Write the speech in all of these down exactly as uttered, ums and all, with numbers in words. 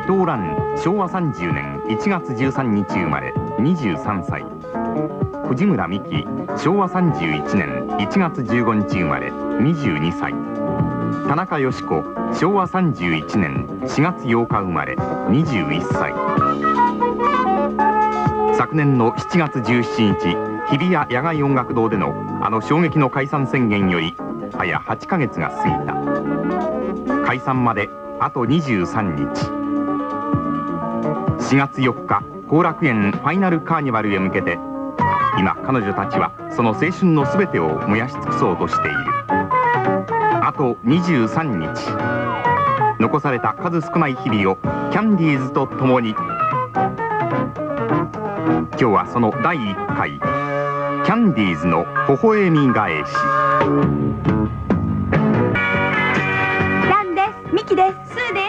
藤蘭、昭和さんじゅうねんいちがつじゅうさんにち生まれ、にじゅうさんさい。藤村美樹、昭和さんじゅういちねんいちがつじゅうごにち生まれ、にじゅうにさい。田中佳子、昭和さんじゅういちねんしがつようか生まれ、にじゅういっさい。昨年のしちがつじゅうしちにち、日比谷野外音楽堂でのあの衝撃の解散宣言より早はちかげつが過ぎた。解散まであとにじゅうさんにち。しがつよっか、後楽園ファイナルカーニバルへ向けて、今彼女たちはその青春の全てを燃やし尽くそうとしている。あとにじゅうさんにち。残された数少ない日々をキャンディーズと共に。今日はそのだいいっかい、キャンディーズの微笑み返し。 キャンです、ミキです、スーです。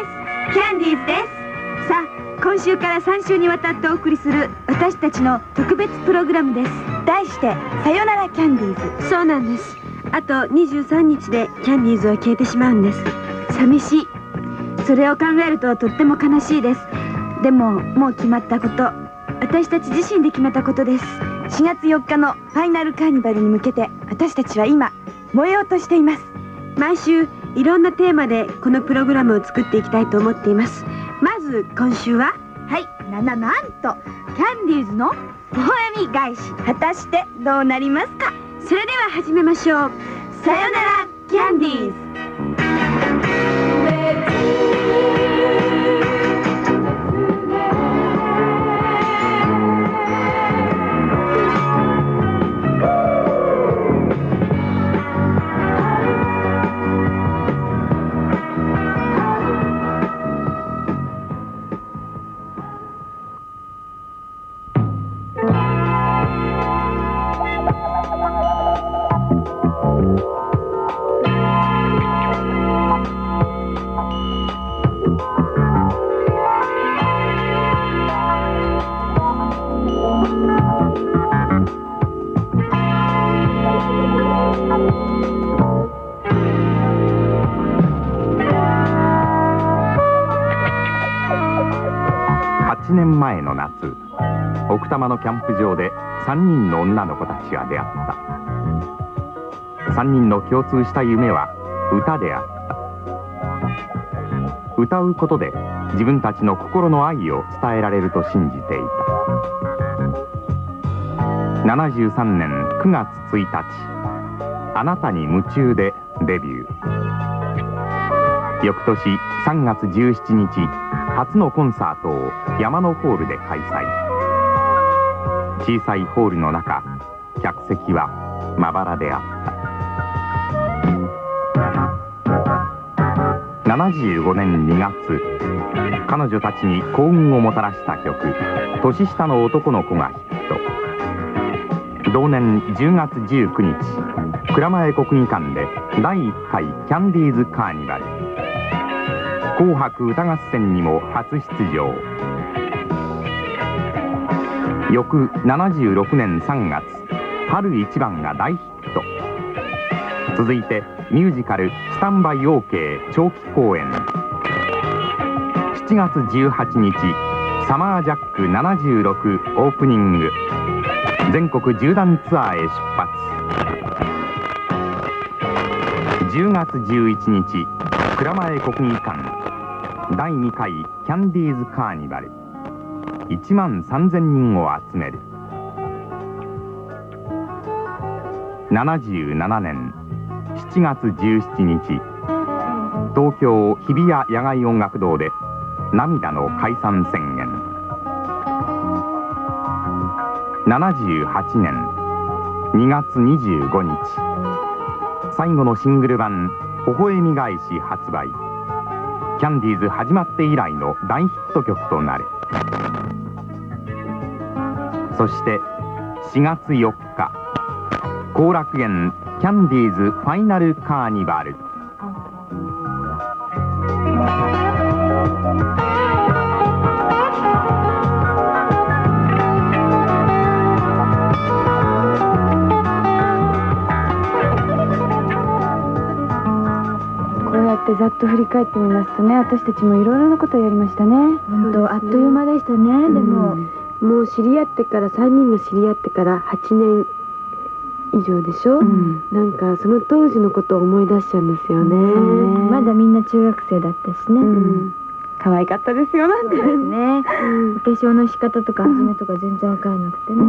キャンディーズです。さあ、今週からさんしゅうにわたってお送りする私たちの特別プログラムです。題してさよならキャンディーズ。そうなんです。あとにじゅうさんにちでキャンディーズは消えてしまうんです。寂しい。それを考えるととっても悲しいです。でももう決まったこと、私たち自身で決めたことです。しがつよっかのファイナルカーニバルに向けて、私たちは今燃えようとしています。毎週いろんなテーマでこのプログラムを作っていきたいと思っています。まず今週は、はいなななんとキャンディーズの微笑み返し。果たしてどうなりますか。それでは始めましょう。さよならキャンディーズ。 はちねんまえの夏、奥多摩のキャンプ場でさんにんの女の子たちが出会った。さんにんの共通した夢は歌であった。歌うことで自分たちの心の愛を伝えられると信じていた。ななじゅうさんねんくがつついたち、あなたに夢中でデビュー。翌年さんがつじゅうしちにち、初のコンサートを山のホールで開催。小さいホールの中、客席はまばらであった。ななじゅうごねんにがつ、彼女たちに幸運をもたらした曲「年下の男の子」がヒット。同年じゅうがつじゅうくにち、蔵前国技館でだいいっかいキャンディーズカーニバル。紅白歌合戦にも初出場。翌ななじゅうろくねんさんがつ、春一番が大ヒット。続いてミュージカル「スタンバイ オーケー」長期公演。しちがつじゅうはちにち、サマージャックななじゅうろくオープニング。全国縦断ツアーへ出発。じゅうがつじゅういちにち、蔵前国技館だいにかいキャンディーズカーニバル。いちまんさんぜんにんを集める。ななじゅうななねんしちがつじゅうしちにち、東京日比谷野外音楽堂で涙の解散宣言。ななじゅうはちねんにがつにじゅうごにち、最後のシングル版「微笑み返し」発売。キャンディーズ始まって以来の大ヒット曲となる。そしてしがつよっか、後楽園キャンディーズファイナルカーニバル。 こうやってざっと振り返ってみますとね、私たちもいろいろなことをやりましたね。 本当あっという間でしたね。でももう知り合ってからさんにんが知り合ってからはちねん以上でしょ、うん、なんかその当時のことを思い出しちゃうんですよね、うん、 まだみんな中学生だったしね、うん、 可愛かったですよなんてね、うん、お化粧の仕方とか始めとか全然わからなくてね、うん、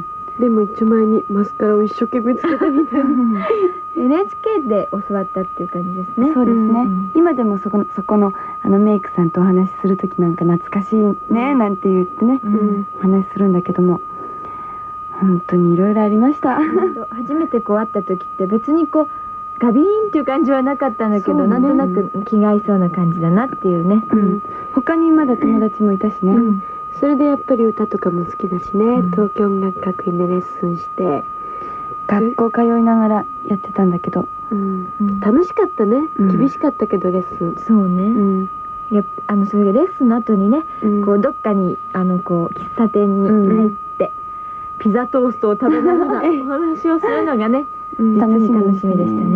でも一丁前にマスカラを一生懸命つけたみたいなエヌエイチケー で教わったっていう感じですね。 そうですね、うん、今でもそこ、そこのあのメイクさんとお話しする時なんか懐かしいね、うん、なんて言ってね、うん、お話しするんだけども、本当にいろいろありました初めてこう会った時って別にこうガビーンっていう感じはなかったんだけど、ね、なんとなく気が合いそうな感じだなっていうね、 うん、他にまだ友達もいたしね、うん、 それでやっぱり歌とかも好きだしね、うん、東京音楽学院でレッスンして学校通いながらやってたんだけど、 うんうん、楽しかったね、うん、厳しかったけどレッスンそうね、うんやあのそれでレッスンの後にね、うん、こうどっかにあのこう喫茶店に入って、うん、ピザトーストを食べながらお話をするのがね楽しみ楽しみでしたね、うん、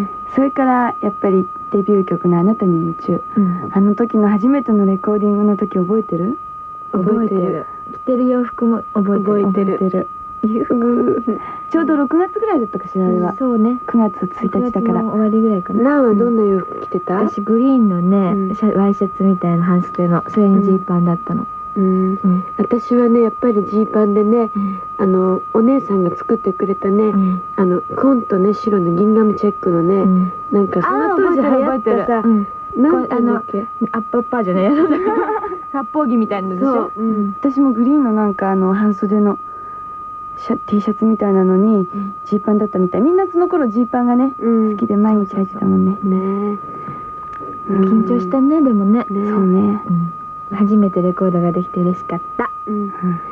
それからやっぱりデビュー曲の「あなたに夢中」うん、あの時の初めてのレコーディングの時覚えてる？ 覚えてる。着てる洋服も覚えてる。 覚えてる。ちょうどろくがつぐらいだったかしら、あれは。 そうね。 くがつついたちだから。 終わりぐらいかな。 ナンはどんな洋服着てた？ 私グリーンのね、ワイシャツみたいな半袖の、それにジーパンだったの。 私はねやっぱりジーパンでね、あのお姉さんが作ってくれたね、あの紺とね白のギンガムチェックのね、なんかその当時流行ったさ、 なんあのアッパッパーじゃないやつだから八方着みたいなのでしょ。 私もグリーンのなんかあの半袖のシャ T シャツみたいなのにジーパンだったみたい。みんなその頃ジーパンがね好きで毎日履いてたもんね。 ね緊張したねでもね。 そうね。 初めてレコードができて嬉しかった。それ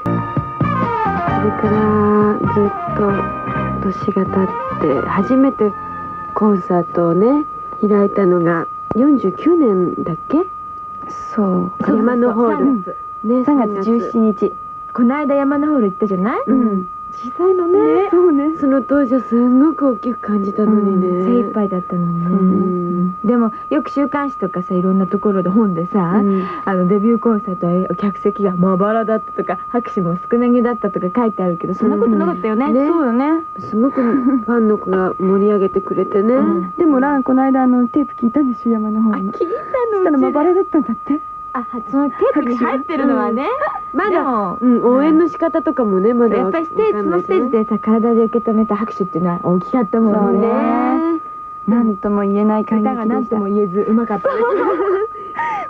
からずっと年が経って初めてコンサートをね開いたのがよんじゅうきゅうねんだっけ？ そう山のホールさんがつじゅうしちにち。 この間山のホール行ったじゃない？ うん小さいのね。 そうね。その当時はすんごく大きく感じたのにね。 精一杯だったのにね。でもよく週刊誌とかさいろんなところで本でさ、あのデビューコンサートは客席がまばらだったとか拍手も少なげだったとか書いてあるけどそんなことなかったよね。 そうよね。 すごくファンの子が盛り上げてくれてね。 でもランこの間あのテープ聞いたんでしょ山の方の。 聞いたの。そしたらまばらだったんだって。 あ、そのテープに入ってるのはね、 まだ応援の仕方とかもね、まだやっぱりステージ、そのステージでさ、体で受け止めた拍手っていうのは大きかったもんね。 なんとも言えない感じでした。 歌がなんとも言えずうまかったです。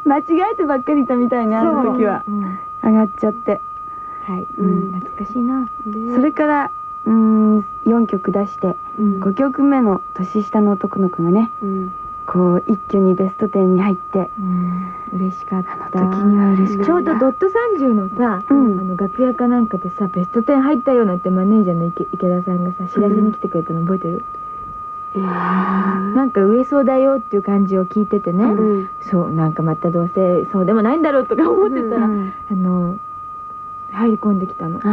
間違えてばっかりいたみたいな、あの時は上がっちゃって。 はい、懐かしいな。 それからよんきょく出してごきょくめの年下の男の子がね。こう一挙にベストテンに入って、 うん、嬉しかった。 あの時には嬉しかった。 ちょうどドットさんじゅうのさ、うん、あの楽屋かなんかでさベストテン入ったよなんてマネージャーの池池田さんがさ知らせに来てくれたの覚えてる？うん、えー、なんか売れそうだよっていう感じを聞いててね、うん、そうなんかまたどうせそうでもないんだろうとか思ってたら、うん、あの入り込んできたの。うん、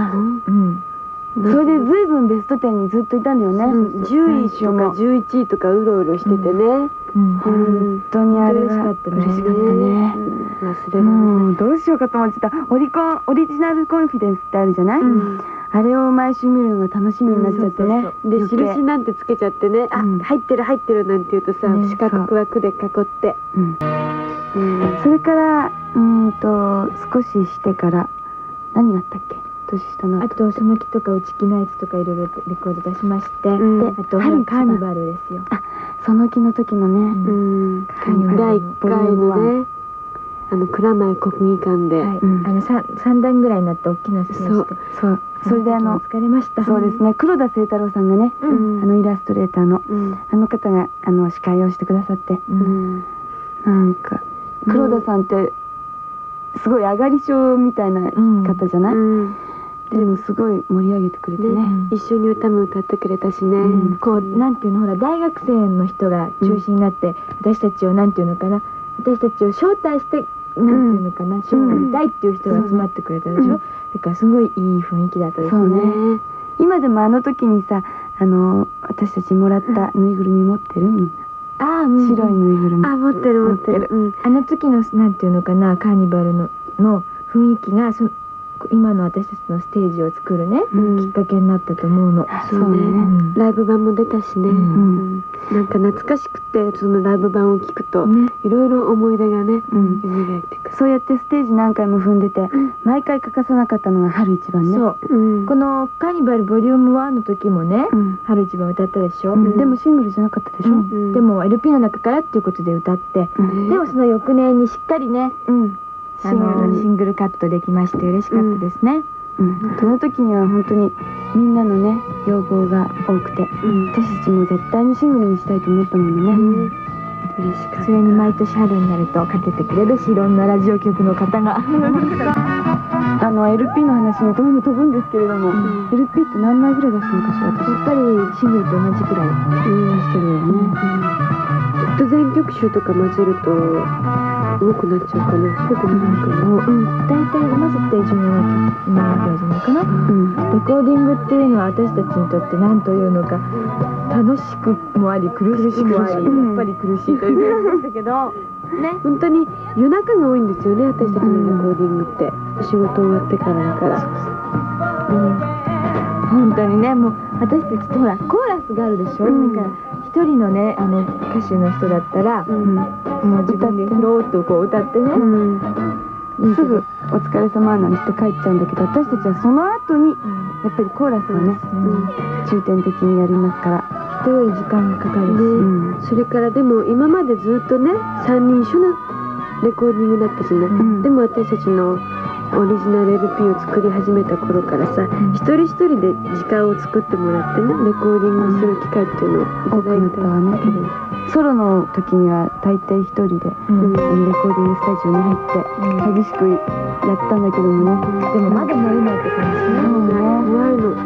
うんそれでずいぶんベストテンにずっといたんだよね。 じゅういとかじゅういちいとかうろうろしててね。 本当にあれは嬉しかったね。忘れもうどうしようかと思ってた。オリコンオリジナルコンフィデンスってあるじゃない？あれを毎週見るのが楽しみになっちゃってね。 で印なんてつけちゃってね。あ入ってる入ってるなんて言うとさ四角枠で囲って。 それからうんと少ししてから何があったっけ？ あとその木とか内気ナイツとかいろいろレコード出しまして、であとカーニバルですよ。 あその木の時のねだいいっかいのねあの蔵前国技館でさんだんぐらいになって大きなステージでそうそれであの疲れました。 そうですね黒田清太郎さんがねあのイラストレーターのあの方があの司会をしてくださってなんか黒田さんってすごい上がり症みたいな方じゃない？でもすごい盛り上げてくれてね、 一緒に歌も歌ってくれたしね、 こうなんていうのほら大学生の人が中心になって私たちをなんていうのかな私たちを招待してなんていうのかなショーを見たいっていう人が集まってくれたでしょ。だからすごいいい雰囲気だったですね。 今でもあの時にさあの私たちもらったぬいぐるみ持ってるみんな。 あ、うん、白いぬいぐるみ。 あ、持ってる持ってる。うん、 あの時のなんていうのかな、カーニバルのの雰囲気がそ今の私たちのステージを作るね、うん、きっかけになったと思うの。 そうね、うん、ライブ版も出たしね、うんうん、なんか懐かしくてそのライブ版を聞くと、ね、いろいろ思い出がね、うん、蘇ってくる。 そうやってステージ何回も踏んでて、うん、毎回欠かさなかったのが春一番ね。 そう、うん、このカーニバルボリュームワンの時もね、うん、春一番歌ったでしょ、うん、 でもシングルじゃなかったでしょ、うん、 でも エルピー の中からっていうことで歌って、うん、でもその翌年にしっかりね、うん、あのシングルカットできまして嬉しかったですね。 うん、その時には本当にみんなのね要望が多くて、うん、私たちも絶対にシングルにしたいと思ったもんね、うん、 嬉しかった。それに毎年春になるとかけてくれるし、いろんなラジオ局の方があの エルピー の話に飛ぶ飛ぶんですけれども、うん、エルピー って何枚ぐらい出したのかしら。 やっぱりシングルと同じくらい出してるよね、うんうん、全曲集とか混ぜると多くなっちゃうかな。そうでもないかな。 うん、大体混ぜてじゅうななきょくぐらいじゃないかな、うん、レコーディングっていうのは私たちにとって何というのか楽しくもあり苦しくもあり、うん、やっぱり苦しいという感じでしたけどね、本当に夜中が多いんですよね、私たちのレコーディングって、うん、仕事終わってからだから、 うん、本当にね、もう私たちってほらコーラスがあるでしょ、うん、だから一人のねあの歌手の人だったら、うん、もう自分でフローっとこう歌ってね、うんうん、すぐお疲れ様なんて帰っちゃうんだけど、私たちはその後にやっぱりコーラスをね、うん、重点的にやりますから、 人より時間がかかるし、ね、 うん、それからでも今までずっとねさんにん一緒のレコーディングだったじゃない、うん、でも私たちのオリジナル エルピー を作り始めた頃からさ、うん、一人一人で時間を作ってもらってね、レコーディングする機会っていうのをいただいたわね、 うん、ソロの時には大体一人で、うん、レコーディングスタジオに入って激しくやったんだけどもね、 うん、でもまだ慣れないって感じね、 うん、 怖いの、うん、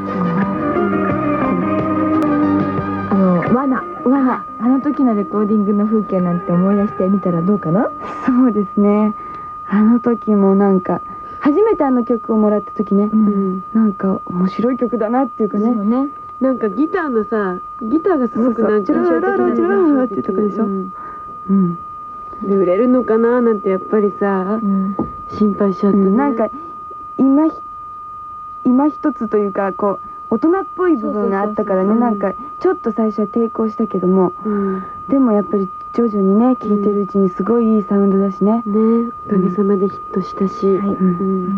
あの罠罠あの時のレコーディングの風景なんて思い出してみたらどうかな。 そうですね、あの時もなんか初めてあの曲をもらった時ね、うん、なんか面白い曲だなっていうかね、そうね、 なんかギターのさギターがすごくなんかチュラララチュララっていうとこでしょ、うんうん、 で売れるのかななんてやっぱりさ、うん、心配しちゃったね、うん、 なんか今今一つというかこう大人っぽい部分があったからね、なんかちょっと最初は抵抗したけども、うん、でもやっぱり徐々にね聴いてるうちにすごいいいサウンドだしね、 ね、おかげさまでヒットしたし、はい、うん、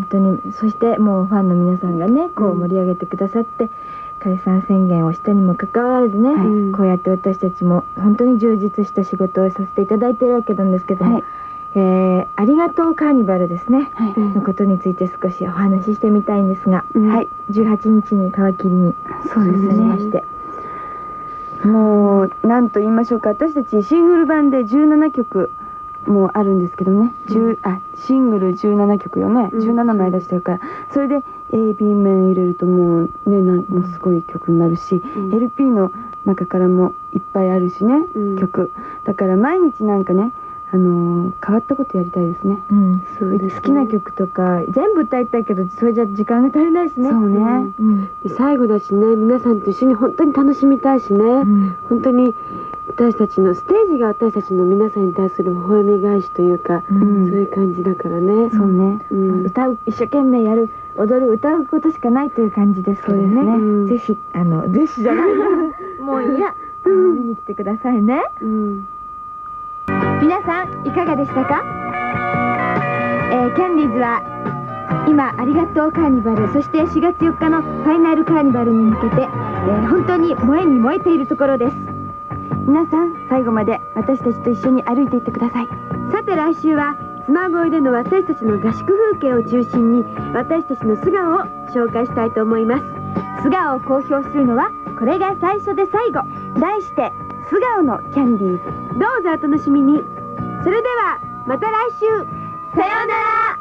本当に。そしてもうファンの皆さんがねこう盛り上げてくださって、うん、解散宣言をしたにもかかわらずね、はい、こうやって私たちも本当に充実した仕事をさせていただいているわけなんですけども、はい、えー、ありがとうカーニバルですね、はい、のことについて少しお話ししてみたいんですが、はい、じゅうはちにちに皮切りにそうですね、ましてもう何と言いましょうか、私たちシングル版でじゅうななきょくもあるんですけどね、うん、あシングルじゅうななきょくよね、うん、じゅうななまい出してるから、それで エービー 面入れるともうねなんもうすごい曲になるし、うん、エルピー の中からもいっぱいあるしね、うん、曲だから毎日なんかね、あのー、変わったことやりたいですね、うん、 そうですね、好きな曲とか全部歌いたいけどそれじゃ時間が足りないしね、 そうね、 うん、で最後だしね、皆さんと一緒に本当に楽しみたいしね、うん、本当に私たちのステージが私たちの皆さんに対する微笑み返しというか、うん、そういう感じだからね、 そうね、 うん、歌う一生懸命やる踊る歌うことしかないという感じですけどね、ね、うん、ぜひあのぜひじゃないもういや、うん、見に来てくださいね、うん、 皆さんいかがでしたか。えー、キャンディーズは今ありがとうカーニバル、そしてしがつよっかのファイナルカーニバルに向けて、えー、本当に燃えに燃えているところです。皆さん最後まで私たちと一緒に歩いていってください。 さて来週は妻恋での私たちの合宿風景を中心に私たちの素顔を紹介したいと思います。 素顔を公表するのはこれが最初で最後、題して素顔のキャンディーズ。 どうぞお楽しみに。それではまた来週、 さようなら。